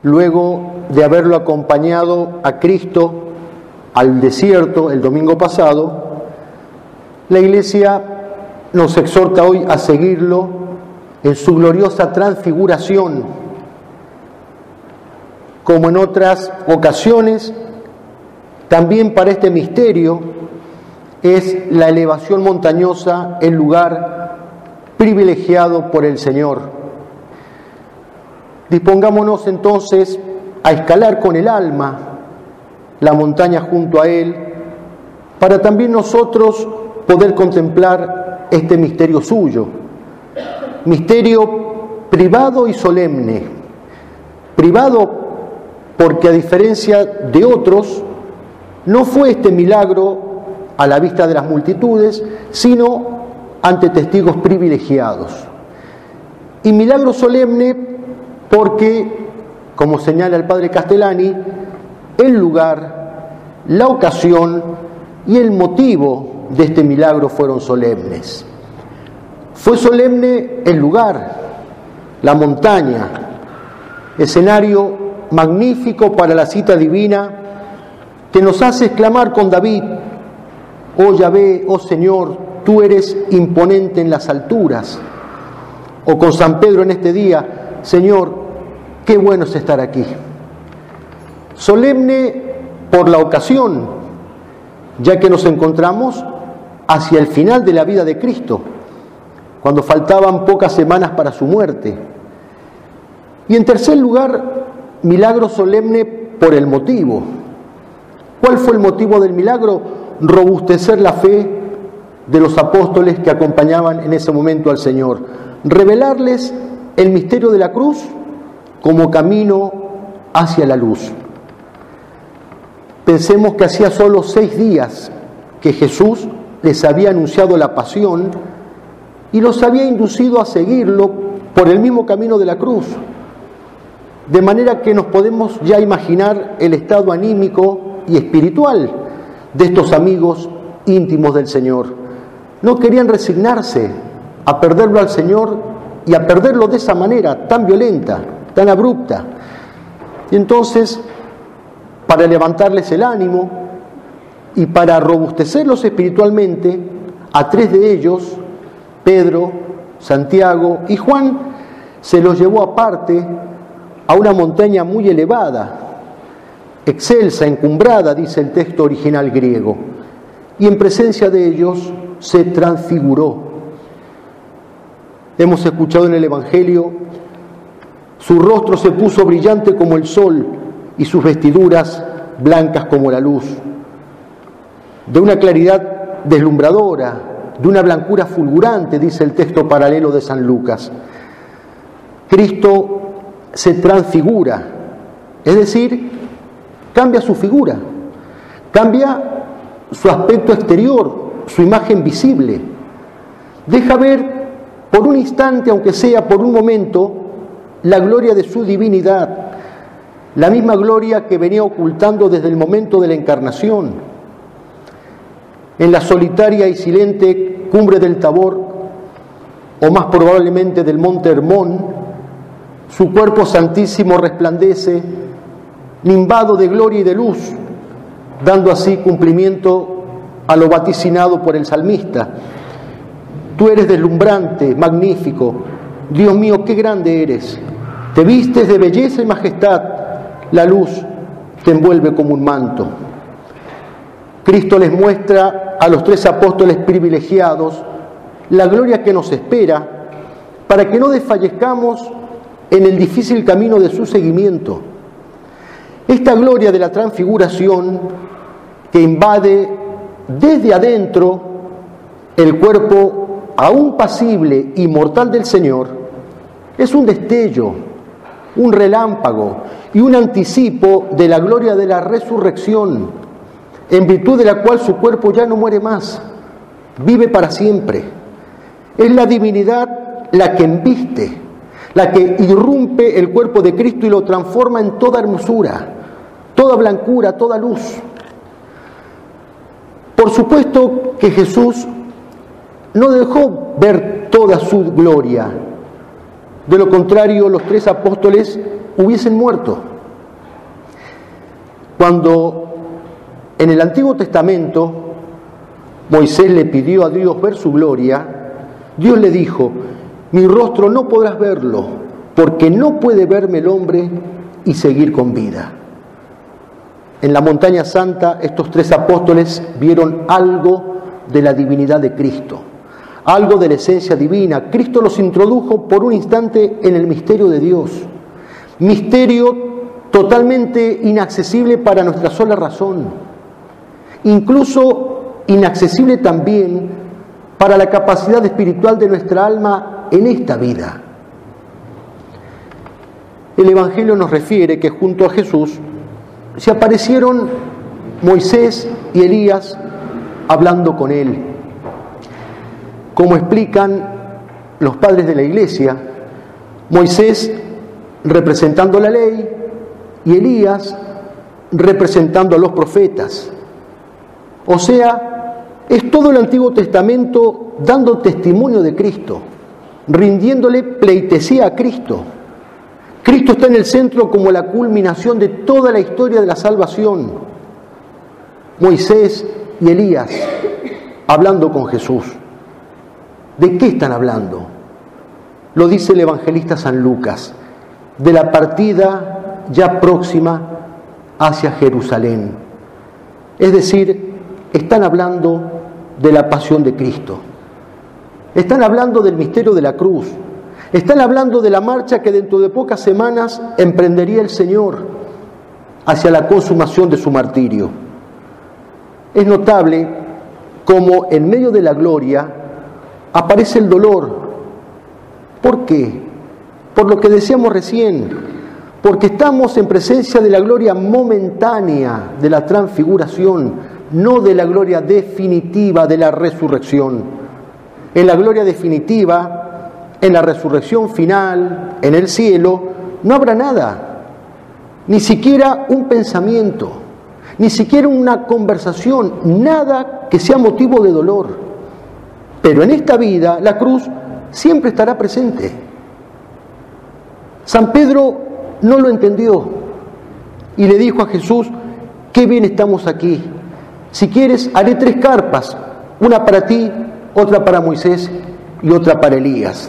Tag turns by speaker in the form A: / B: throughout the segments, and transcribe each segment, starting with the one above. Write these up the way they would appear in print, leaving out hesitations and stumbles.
A: luego de haberlo acompañado a Cristo al desierto el domingo pasado, la Iglesia nos exhorta hoy a seguirlo en su gloriosa transfiguración. Como en otras ocasiones, también para este misterio es la elevación montañosa el lugar privilegiado por el Señor. Dispongámonos entonces a escalar con el alma la montaña junto a Él, para también nosotros poder contemplar este misterio suyo, misterio privado y solemne. Privado porque, a diferencia de otros, no fue este milagro a la vista de las multitudes, sino ante testigos privilegiados. Y milagro solemne porque, como señala el padre Castellani, el lugar, la ocasión y el motivo de este milagro fueron solemnes. Fue solemne el lugar, la montaña, escenario magnífico para la cita divina que nos hace exclamar con David: oh Yahvé, oh Señor, tú eres imponente en las alturas. O con San Pedro en este día: Señor, qué bueno es estar aquí. Solemne por la ocasión, ya que nos encontramos hacia el final de la vida de Cristo, cuando faltaban pocas semanas para su muerte. Y en tercer lugar, milagro solemne por el motivo. ¿Cuál fue el motivo del milagro? Robustecer la fe de los apóstoles que acompañaban en ese momento al Señor, revelarles el misterio de la cruz como camino hacia la luz. Pensemos que hacía solo 6 días que Jesús les había anunciado la pasión y los había inducido a seguirlo por el mismo camino de la cruz, de manera que nos podemos ya imaginar el estado anímico y espiritual de estos amigos íntimos del Señor. No querían resignarse a perderlo al Señor y a perderlo de esa manera tan violenta, tan abrupta. Y entonces, para levantarles el ánimo y para robustecerlos espiritualmente, a 3 de ellos, Pedro, Santiago y Juan, se los llevó aparte a una montaña muy elevada, excelsa, encumbrada, dice el texto original griego, y en presencia de ellos se transfiguró. Hemos escuchado en el Evangelio: su rostro se puso brillante como el sol y sus vestiduras blancas como la luz, de una claridad deslumbradora, de una blancura fulgurante, dice el texto paralelo de San Lucas. Cristo se transfigura, es decir, cambia su figura, cambia su aspecto exterior, su imagen visible. Deja ver por un instante, aunque sea por un momento, la gloria de su divinidad, la misma gloria que venía ocultando desde el momento de la encarnación. En la solitaria y silente cumbre del Tabor, o más probablemente del monte Hermón, su cuerpo santísimo resplandece, nimbado de gloria y de luz, dando así cumplimiento a lo vaticinado por el salmista. Tú eres deslumbrante, magnífico. Dios mío, qué grande eres. Te vistes de belleza y majestad. La luz te envuelve como un manto. Cristo les muestra a los 3 apóstoles privilegiados la gloria que nos espera para que no desfallezcamos en el difícil camino de su seguimiento. Esta gloria de la transfiguración que invade desde adentro el cuerpo aún pasible y mortal del Señor es un destello, un relámpago y un anticipo de la gloria de la resurrección, en virtud de la cual su cuerpo ya no muere más, vive para siempre. Es la divinidad la que embiste, la que irrumpe el cuerpo de Cristo y lo transforma en toda hermosura, toda blancura, toda luz. Por supuesto que Jesús no dejó ver toda su gloria. De lo contrario, los 3 apóstoles hubiesen muerto. Cuando en el Antiguo Testamento Moisés le pidió a Dios ver su gloria, Dios le dijo: mi rostro no podrás verlo, porque no puede verme el hombre y seguir con vida. En la montaña santa, estos tres apóstoles vieron algo de la divinidad de Cristo, algo de la esencia divina. Cristo los introdujo por un instante en el misterio de Dios, misterio totalmente inaccesible para nuestra sola razón, incluso inaccesible también para la capacidad espiritual de nuestra alma en esta vida. El Evangelio nos refiere que junto a Jesús se aparecieron Moisés y Elías hablando con él. Como explican los padres de la Iglesia, Moisés representando la ley y Elías representando a los profetas. O sea, es todo el Antiguo Testamento dando testimonio de Cristo, rindiéndole pleitesía a Cristo. Cristo está en el centro como la culminación de toda la historia de la salvación. Moisés y Elías hablando con Jesús. ¿De qué están hablando? Lo dice el evangelista San Lucas, de la partida ya próxima hacia Jerusalén. Es decir, están hablando de la pasión de Cristo. Están hablando del misterio de la cruz. Están hablando de la marcha que dentro de pocas semanas emprendería el Señor hacia la consumación de su martirio. Es notable cómo en medio de la gloria aparece el dolor. ¿Por qué? Por lo que decíamos recién, porque estamos en presencia de la gloria momentánea de la transfiguración, no de la gloria definitiva de la resurrección. En la gloria definitiva, en la resurrección final, en el cielo, no habrá nada, ni siquiera un pensamiento, ni siquiera una conversación, nada que sea motivo de dolor. Pero en esta vida la cruz siempre estará presente. San Pedro no lo entendió y le dijo a Jesús: qué bien estamos aquí. Si quieres, haré 3 carpas, una para ti, otra para Moisés y otra para Elías.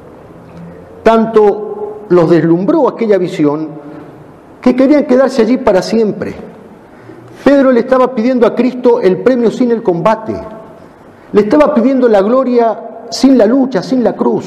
A: Tanto los deslumbró aquella visión que querían quedarse allí para siempre. Pedro le estaba pidiendo a Cristo el premio sin el combate, le estaba pidiendo la gloria sin la lucha, sin la cruz.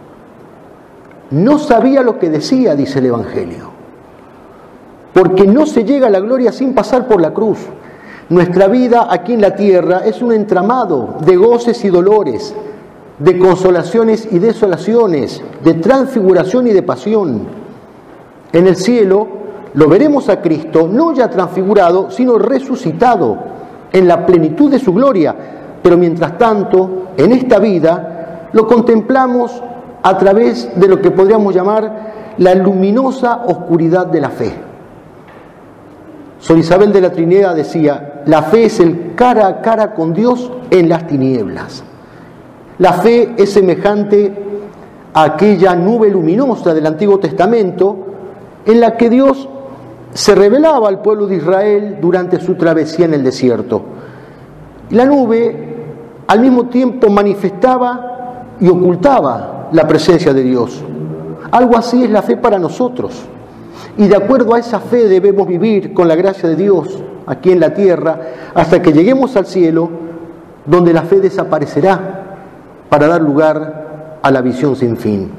A: No sabía lo que decía, dice el Evangelio, porque no se llega a la gloria sin pasar por la cruz. Nuestra vida aquí en la tierra es un entramado de goces y dolores, de consolaciones y desolaciones, de transfiguración y de pasión. En el cielo lo veremos a Cristo no ya transfigurado, sino resucitado en la plenitud de su gloria. Pero mientras tanto, en esta vida, lo contemplamos a través de lo que podríamos llamar la luminosa oscuridad de la fe. Sor Isabel de la Trinidad decía: la fe es el cara a cara con Dios en las tinieblas. La fe es semejante a aquella nube luminosa del Antiguo Testamento en la que Dios se revelaba al pueblo de Israel durante su travesía en el desierto. La nube al mismo tiempo manifestaba y ocultaba la presencia de Dios. Algo así es la fe para nosotros. Y de acuerdo a esa fe debemos vivir con la gracia de Dios aquí en la tierra hasta que lleguemos al cielo, donde la fe desaparecerá para dar lugar a la visión sin fin.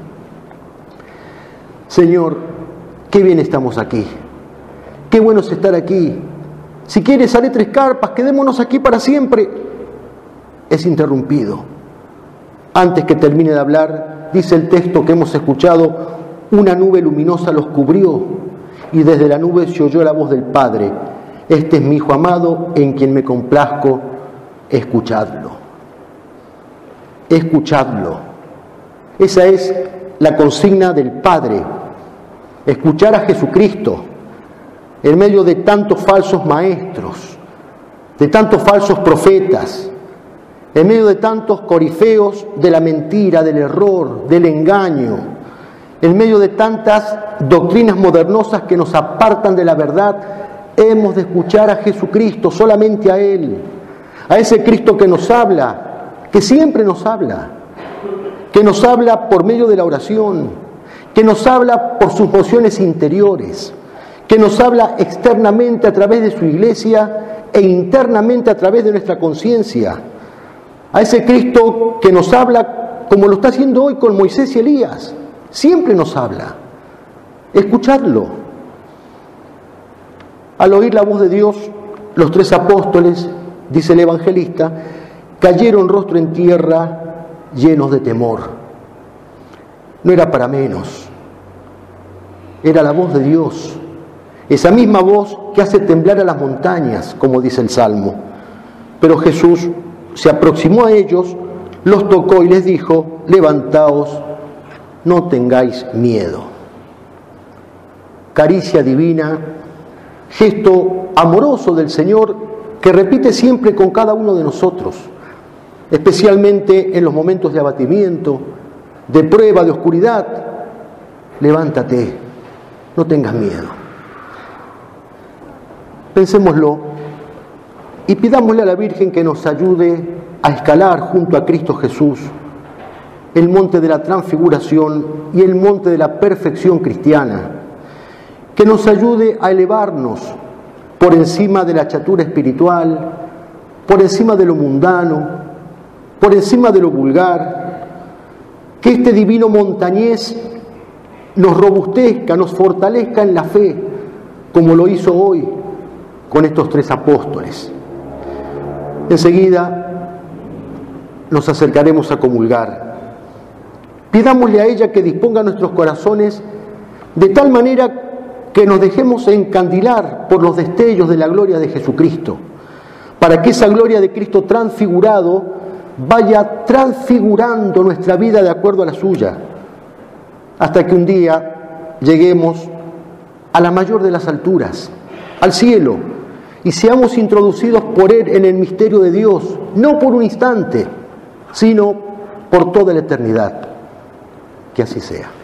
A: Señor, qué bien estamos aquí. Qué bueno es estar aquí. Si quieres, haré 3 carpas, quedémonos aquí para siempre. Es interrumpido. Antes que termine de hablar, dice el texto que hemos escuchado, una nube luminosa los cubrió y desde la nube se oyó la voz del Padre: este es mi Hijo amado en quien me complazco, escuchadlo. Escuchadlo. Esa es la consigna del Padre, escuchar a Jesucristo en medio de tantos falsos maestros, de tantos falsos profetas, en medio de tantos corifeos de la mentira, del error, del engaño, en medio de tantas doctrinas modernosas que nos apartan de la verdad hemos de escuchar a Jesucristo, solamente a Él, a ese Cristo que nos habla, que siempre nos habla, que nos habla por medio de la oración, que nos habla por sus mociones interiores, que nos habla externamente a través de su iglesia e internamente a través de nuestra conciencia, a ese Cristo que nos habla como lo está haciendo hoy con Moisés y Elías, siempre nos habla. Escuchadlo. Al oír la voz de Dios, los 3 apóstoles, dice el evangelista, cayeron rostro en tierra llenos de temor. No era para menos. Era la voz de Dios. Esa misma voz que hace temblar a las montañas, como dice el Salmo. Pero Jesús se aproximó a ellos, los tocó y les dijo: levantaos, no tengáis miedo. Caricia divina, gesto amoroso del Señor que repite siempre con cada uno de nosotros, especialmente en los momentos de abatimiento, de prueba, de oscuridad. Levántate, no tengas miedo. Pensémoslo y pidámosle a la Virgen que nos ayude a escalar junto a Cristo Jesús el monte de la transfiguración y el monte de la perfección cristiana, que nos ayude a elevarnos por encima de la chatura espiritual, por encima de lo mundano, por encima de lo vulgar, que este divino montañés nos robustezca, nos fortalezca en la fe, como lo hizo hoy con estos 3 apóstoles. Enseguida nos acercaremos a comulgar. Pidámosle a ella que disponga nuestros corazones de tal manera que nos dejemos encandilar por los destellos de la gloria de Jesucristo, para que esa gloria de Cristo transfigurado vaya transfigurando nuestra vida de acuerdo a la suya, hasta que un día lleguemos a la mayor de las alturas, al cielo, y seamos introducidos por Él en el misterio de Dios, no por un instante, sino por toda la eternidad. Que así sea.